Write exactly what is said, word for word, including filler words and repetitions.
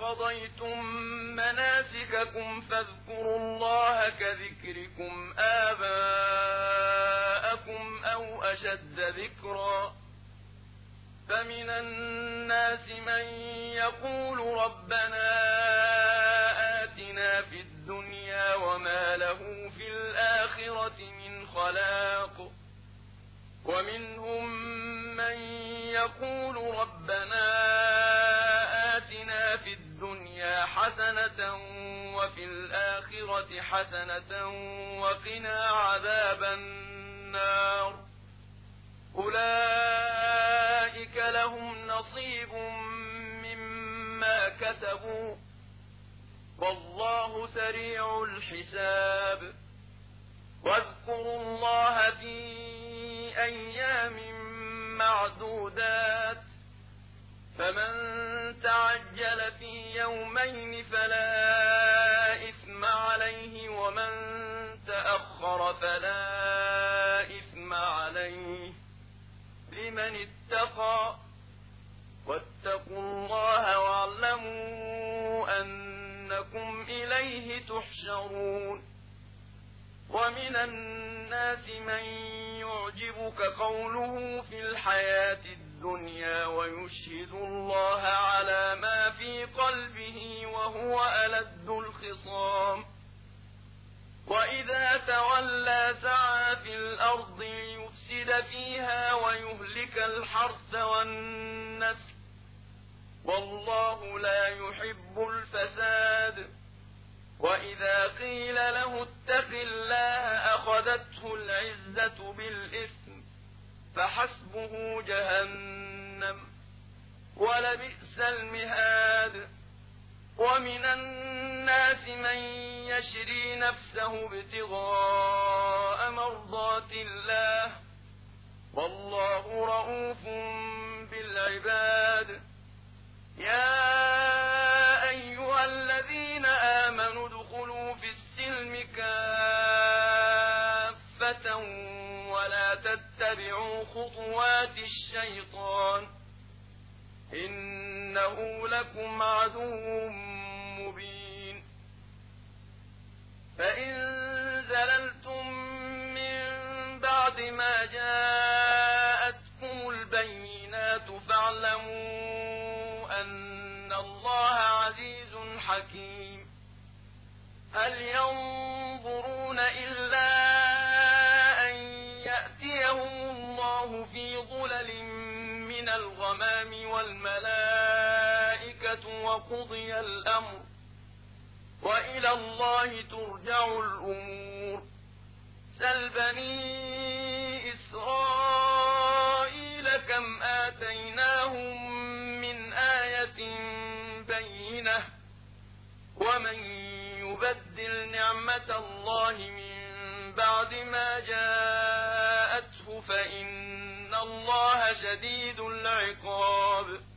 قضيتم مناسككم فاذكروا الله كذكركم آباءكم أو أشد ذكرا فمن الناس من يقول ربنا آتنا في الدنيا وما له في الآخرة من خلاق ومنهم من يقول ربنا آتنا في الدنيا حسنة وفي الآخرة حسنة وقنا عذاب النار أولئك لهم نصيب مما كسبوا والله سريع الحساب واذكروا الله في أيام معدودات فمن تعجل في يومين فلا إثم عليه ومن تأخر فلا إثم عليه لمن اتقى واتقوا الله واعلموا أنكم إليه تحشرون ومن الناس من يعجبك قوله في الحياة الدنيا ويشهد الله على ما في قلبه وهو ألد الخصام وإذا تولى سعى في الأرض ليفسد فيها ويهلك الحرث والنسل والله لا يحب الفساد وإذا قيل له اتق الله أخذته العزة بالإثم فحسبه جهنم ولبئس المهاد ومن الناس من يشري نفسه ابتغاء مرضات الله والله رؤوف بالعباد يا أيها الذين آمنوا ادخلوا في السلم كافة ولا تتبعوا خطوات الشيطان إنه لكم عدو مبين فإن زللتم من بعد ما جاءتكم البينات فاعلموا أن الله عزيز حكيم هل ينظرون إلا أن يأتيهم الله في ظلل من الغمام والملائكة وقضي الأمر وإلى الله ترجع الأمور سل بني إسرائيل كم آتيناهم من آية بينة ومن يبدل نعمة الله من بعد ما جاءته فإن الله شديد العقاب